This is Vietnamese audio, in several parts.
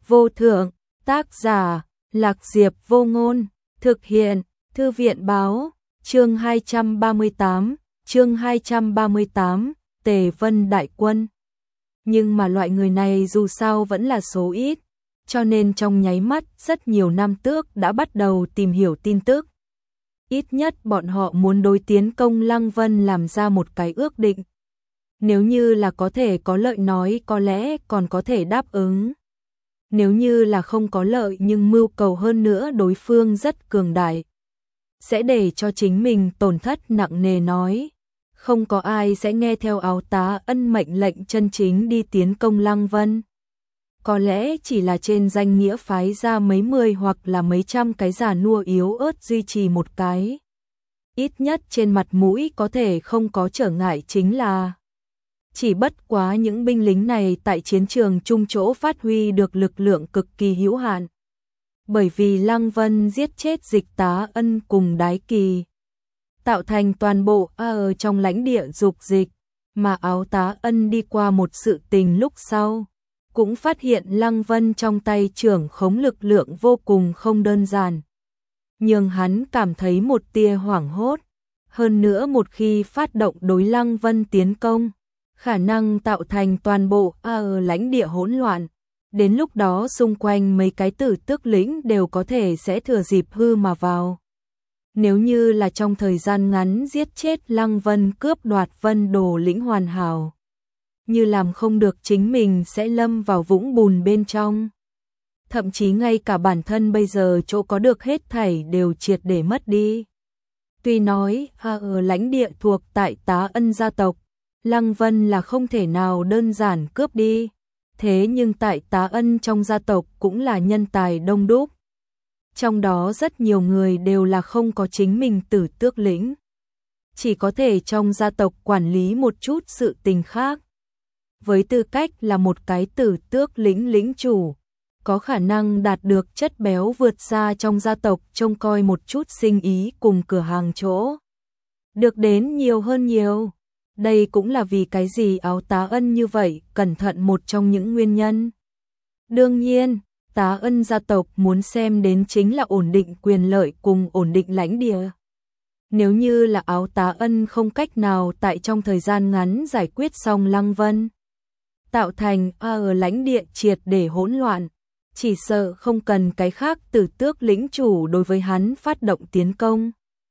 vô thượng, tác giả, Lạc Diệp Vô Ngôn, thực hiện, Thư viện báo, chương 238, Tề Vân Đại Quân. Nhưng mà loại người này dù sao vẫn là số ít, cho nên trong nháy mắt rất nhiều nam tước đã bắt đầu tìm hiểu tin tức. Ít nhất bọn họ muốn đối tiến công Lăng Vân làm ra một cái ước định. Nếu như là có thể có lợi nói có lẽ còn có thể đáp ứng. Nếu như là không có lợi nhưng mưu cầu hơn nữa đối phương rất cường đại, sẽ để cho chính mình tổn thất nặng nề nói. Không có ai sẽ nghe theo Áo Tá Ân mệnh lệnh chân chính đi tiến công Lăng Vân. Có lẽ chỉ là trên danh nghĩa phái ra mấy mươi hoặc là mấy trăm cái già nua yếu ớt duy trì một cái. Ít nhất trên mặt mũi có thể không có trở ngại chính là chỉ bất quá những binh lính này tại chiến trường chung chỗ phát huy được lực lượng cực kỳ hữu hạn. Bởi vì Lăng Vân giết chết Dịch Tá Ân cùng Đái Kỳ, tạo thành toàn bộ ở trong lãnh địa dục dịch, mà Áo Tá Ân đi qua một sự tình lúc sau, cũng phát hiện Lăng Vân trong tay trưởng khống lực lượng vô cùng không đơn giản. Nhưng hắn cảm thấy một tia hoảng hốt, hơn nữa một khi phát động đối Lăng Vân tiến công, khả năng tạo thành toàn bộ ở lãnh địa hỗn loạn. Đến lúc đó xung quanh mấy cái tử tước lĩnh đều có thể sẽ thừa dịp hư mà vào. Nếu như là trong thời gian ngắn giết chết Lăng Vân cướp đoạt Vân Đồ lĩnh hoàn hảo, như làm không được chính mình sẽ lâm vào vũng bùn bên trong. Thậm chí ngay cả bản thân bây giờ chỗ có được hết thảy đều triệt để mất đi. Tuy nói ở lãnh địa thuộc tại Tá Ân gia tộc, Lăng Vân là không thể nào đơn giản cướp đi. Thế nhưng tại Tá Ân trong gia tộc cũng là nhân tài đông đúc. Trong đó rất nhiều người đều là không có chính mình tử tước lĩnh, chỉ có thể trong gia tộc quản lý một chút sự tình khác. Với tư cách là một cái tử tước lĩnh lĩnh chủ, có khả năng đạt được chất béo vượt xa trong gia tộc trông coi một chút sinh ý cùng cửa hàng chỗ. Được đến nhiều hơn nhiều. Đây cũng là vì cái gì Áo Tá Ân như vậy, cẩn thận một trong những nguyên nhân. Đương nhiên, Tá Ân gia tộc muốn xem đến chính là ổn định quyền lợi cùng ổn định lãnh địa. Nếu như là Áo Tá Ân không cách nào tại trong thời gian ngắn giải quyết xong Lăng Vân, tạo thành ở lãnh địa triệt để hỗn loạn, chỉ sợ không cần cái khác tử tước lĩnh chủ đối với hắn phát động tiến công.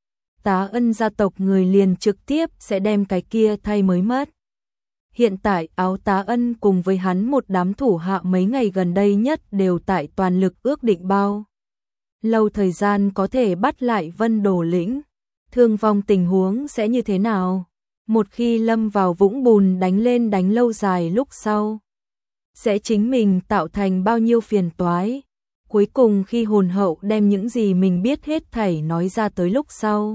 Tá Ân gia tộc người liền trực tiếp sẽ đem cái kia thay mới mất. Hiện tại Áo Tá Ân cùng với hắn một đám thủ hạ mấy ngày gần đây nhất đều tại toàn lực ước định bao lâu thời gian có thể bắt lại Vân Đồ lĩnh, thương vong tình huống sẽ như thế nào. Một khi lâm vào vũng bùn đánh lên đánh lâu dài lúc sau, sẽ chính mình tạo thành bao nhiêu phiền toái. Cuối cùng khi hồn hậu đem những gì mình biết hết thảy nói ra tới lúc sau,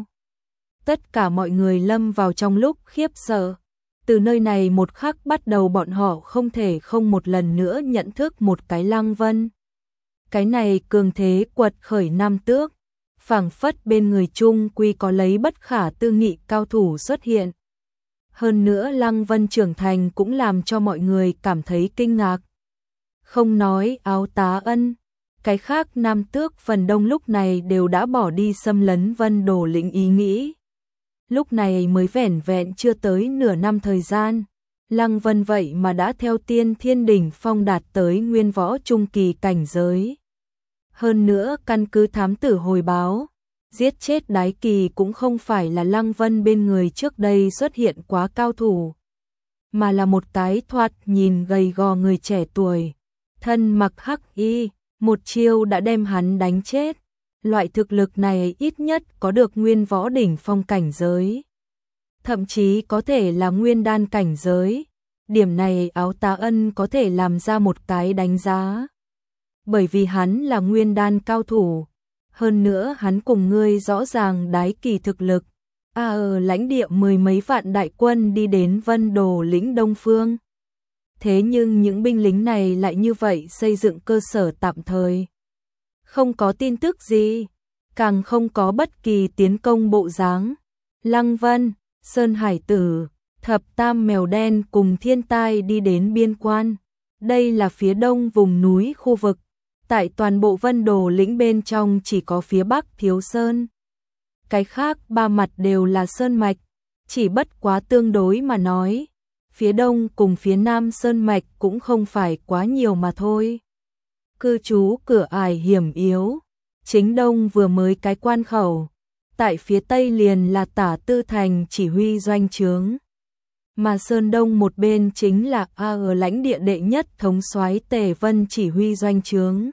tất cả mọi người lâm vào trong lúc khiếp sợ. Từ nơi này một khắc bắt đầu bọn họ không thể không một lần nữa nhận thức một cái Lăng Vân. Cái này cường thế quật khởi nam tước, phảng phất bên người chung quy có lấy bất khả tư nghị cao thủ xuất hiện. Hơn nữa Lăng Vân trưởng thành cũng làm cho mọi người cảm thấy kinh ngạc. Không nói Áo Tá Ân, cái khác nam tước phần đông lúc này đều đã bỏ đi xâm lấn Vân Đồ lĩnh ý nghĩ. Lúc này mới vẻn vẹn chưa tới nửa năm thời gian, Lăng Vân vậy mà đã theo Tiên Thiên đỉnh phong đạt tới nguyên võ trung kỳ cảnh giới. Hơn nữa căn cứ thám tử hồi báo, giết chết Đái Kỳ cũng không phải là Lăng Vân bên người trước đây xuất hiện quá cao thủ, mà là một cái thoạt nhìn gầy gò người trẻ tuổi, thân mặc hắc y, một chiêu đã đem hắn đánh chết. Loại thực lực này ít nhất có được nguyên võ đỉnh phong cảnh giới, thậm chí có thể là nguyên đan cảnh giới. Điểm này Áo Tá Ân có thể làm ra một cái đánh giá, bởi vì hắn là nguyên đan cao thủ. Hơn nữa hắn cùng ngươi rõ ràng Đái Kỳ thực lực, ở lãnh địa mười mấy vạn đại quân đi đến Vân Đồ lĩnh Đông Phương. Thế nhưng những binh lính này lại như vậy xây dựng cơ sở tạm thời, không có tin tức gì, càng không có bất kỳ tiến công bộ dáng. Lăng Vân, Sơn Hải Tử, Thập Tam Mèo Đen cùng Thiên Tai đi đến biên quan. Đây là phía đông vùng núi khu vực Tại toàn bộ Vân Đồ lĩnh bên trong chỉ có phía Bắc thiếu sơn. Cái khác ba mặt đều là sơn mạch, chỉ bất quá tương đối mà nói. Phía Đông cùng phía Nam sơn mạch cũng không phải quá nhiều mà thôi. Cư trú cửa ải hiểm yếu, chính Đông vừa mới cái quan khẩu. Tại phía Tây liền là Tả Tư Thành chỉ huy doanh trướng. Mà Sơn Đông một bên chính là ở lãnh địa đệ nhất thống soái Tề Vân chỉ huy doanh trướng.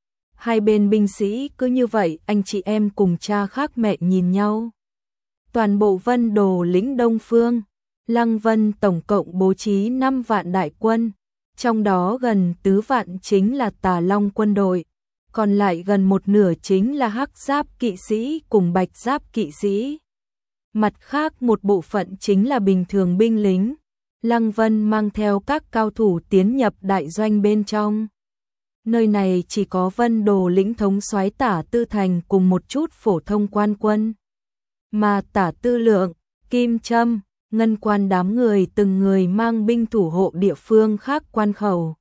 Hai bên binh sĩ cứ như vậy anh chị em cùng cha khác mẹ nhìn nhau. Toàn bộ Vân Đồ lĩnh Đông Phương, Lăng Vân tổng cộng bố trí 5 vạn đại quân, trong đó gần tứ vạn chính là Tà Long quân đội, còn lại gần một nửa chính là Hắc Giáp kỵ sĩ cùng Bạch Giáp kỵ sĩ. Mặt khác một bộ phận chính là bình thường binh lính. Lăng Vân mang theo các cao thủ tiến nhập đại doanh bên trong. Nơi này chỉ có Vân Đồ lĩnh thống soái Tả Tư Thành cùng một chút phổ thông quan quân. Mà Tả Tư Lượng, Kim Trâm, Ngân Quan đám người từng người mang binh thủ hộ địa phương khác quan khẩu.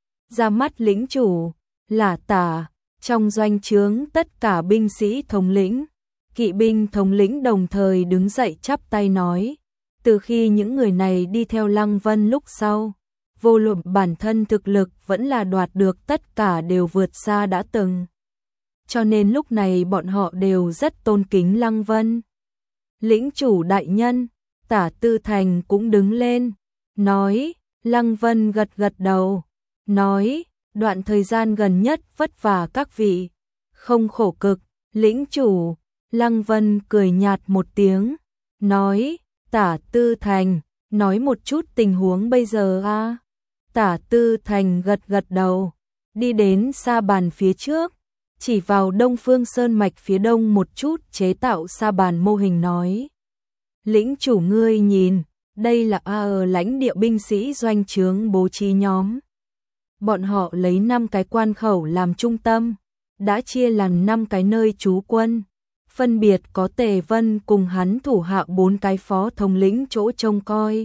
Ra mắt lĩnh chủ, là Tả, trong doanh trướng tất cả binh sĩ thống lĩnh. Kỵ binh thống lĩnh đồng thời đứng dậy chắp tay nói, từ khi những người này đi theo Lăng Vân lúc sau, vô luận bản thân thực lực vẫn là đoạt được tất cả đều vượt xa đã từng. Cho nên lúc này bọn họ đều rất tôn kính Lăng Vân. Lĩnh chủ đại nhân, Tả Tư Thành cũng đứng lên, nói, Lăng Vân gật gật đầu, nói, đoạn thời gian gần nhất vất vả các vị, không khổ cực, lĩnh chủ. Lăng Vân cười nhạt một tiếng, nói, Tả Tư Thành, nói một chút tình huống bây giờ a. Tả Tư Thành gật gật đầu, đi đến sa bàn phía trước, chỉ vào Đông Phương Sơn mạch phía đông một chút chế tạo sa bàn mô hình nói. Lĩnh chủ ngươi nhìn, đây là ở lãnh địa binh sĩ doanh trướng bố trí nhóm. Bọn họ lấy 5 cái quan khẩu làm trung tâm, đã chia làm 5 cái nơi trú quân. Phân biệt có Tề Vân cùng hắn thủ hạ 4 cái phó thống lĩnh chỗ trông coi.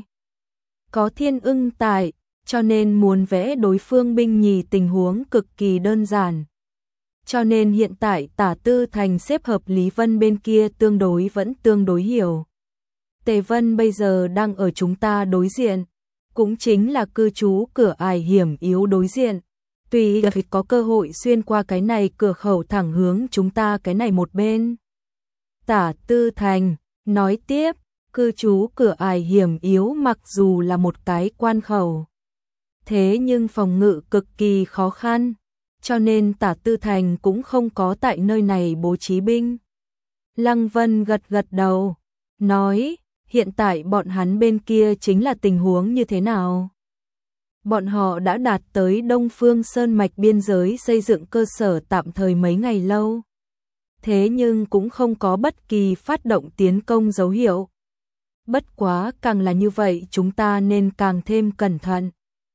Có Thiên Ưng tại, cho nên muốn vẽ đối phương binh nhì tình huống cực kỳ đơn giản. Cho nên hiện tại Tả Tư Thành xếp hợp Lý Vân bên kia vẫn tương đối hiểu. Tề Vân bây giờ đang ở chúng ta đối diện, cũng chính là cư trú cửa ải hiểm yếu đối diện. Tuy có cơ hội xuyên qua cái này cửa khẩu thẳng hướng chúng ta cái này một bên. Tả Tư Thành nói tiếp, cư trú cửa ải hiểm yếu mặc dù là một cái quan khẩu, thế nhưng phòng ngự cực kỳ khó khăn, cho nên Tả Tư Thành cũng không có tại nơi này bố trí binh. Lăng Vân gật gật đầu, nói, hiện tại bọn hắn bên kia chính là tình huống như thế nào? Bọn họ đã đạt tới Đông Phương Sơn mạch biên giới xây dựng cơ sở tạm thời mấy ngày lâu. Thế nhưng cũng không có bất kỳ phát động tiến công dấu hiệu. Bất quá càng là như vậy chúng ta nên càng thêm cẩn thận.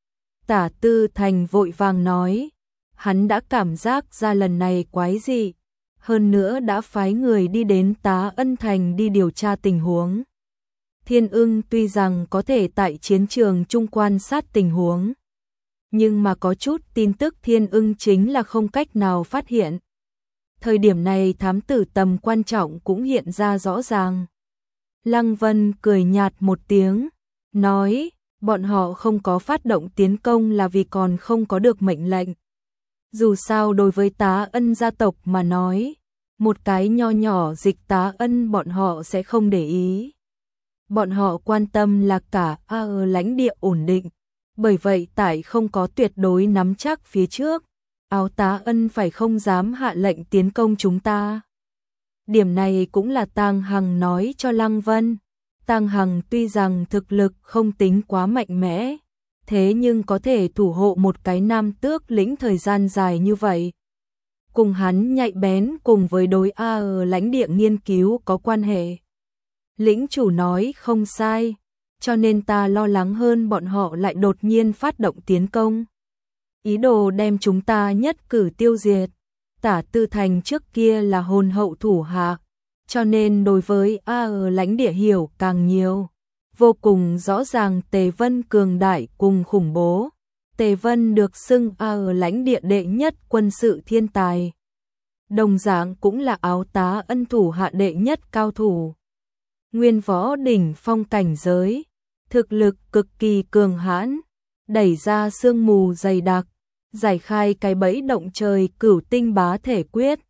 Tả Tư Thành vội vàng nói, hắn đã cảm giác ra lần này quái dị, hơn nữa đã phái người đi đến Tá Ân Thành đi điều tra tình huống. Thiên Ưng tuy rằng có thể tại chiến trường chung quan sát tình huống, nhưng mà có chút tin tức Thiên Ưng chính là không cách nào phát hiện. Thời điểm này thám tử tầm quan trọng cũng hiện ra rõ ràng. Lăng Vân cười nhạt một tiếng, nói, bọn họ không có phát động tiến công là vì còn không có được mệnh lệnh. Dù sao đối với Tá Ân gia tộc mà nói, một cái nho nhỏ Dịch Tá Ân bọn họ sẽ không để ý. Bọn họ quan tâm là cả ở lãnh địa ổn định, bởi vậy tại không có tuyệt đối nắm chắc phía trước, Áo Tá Ân phải không dám hạ lệnh tiến công chúng ta. Điểm này cũng là Tang Hằng nói cho Lăng Vân. Tang Hằng tuy rằng thực lực không tính quá mạnh mẽ, thế nhưng có thể thủ hộ một cái nam tước lĩnh thời gian dài như vậy. Cùng hắn nhạy bén cùng với đối ở lãnh địa nghiên cứu có quan hệ. Lĩnh chủ nói không sai, cho nên ta lo lắng hơn bọn họ lại đột nhiên phát động tiến công. Ý đồ đem chúng ta nhất cử tiêu diệt. Tả Tư Thành trước kia là hồn hậu thủ hạ, cho nên đối với ở lãnh địa hiểu càng nhiều. Vô cùng rõ ràng Tề Vân cường đại cùng khủng bố. Tề Vân được xưng ở lãnh địa đệ nhất quân sự thiên tài. Đồng dạng cũng là áo tá ân thủ hạ đệ nhất cao thủ. Nguyên võ đỉnh phong cảnh giới, thực lực cực kỳ cường hãn, đẩy ra sương mù dày đặc, giải khai cái bẫy động trời cửu tinh bá thể quyết,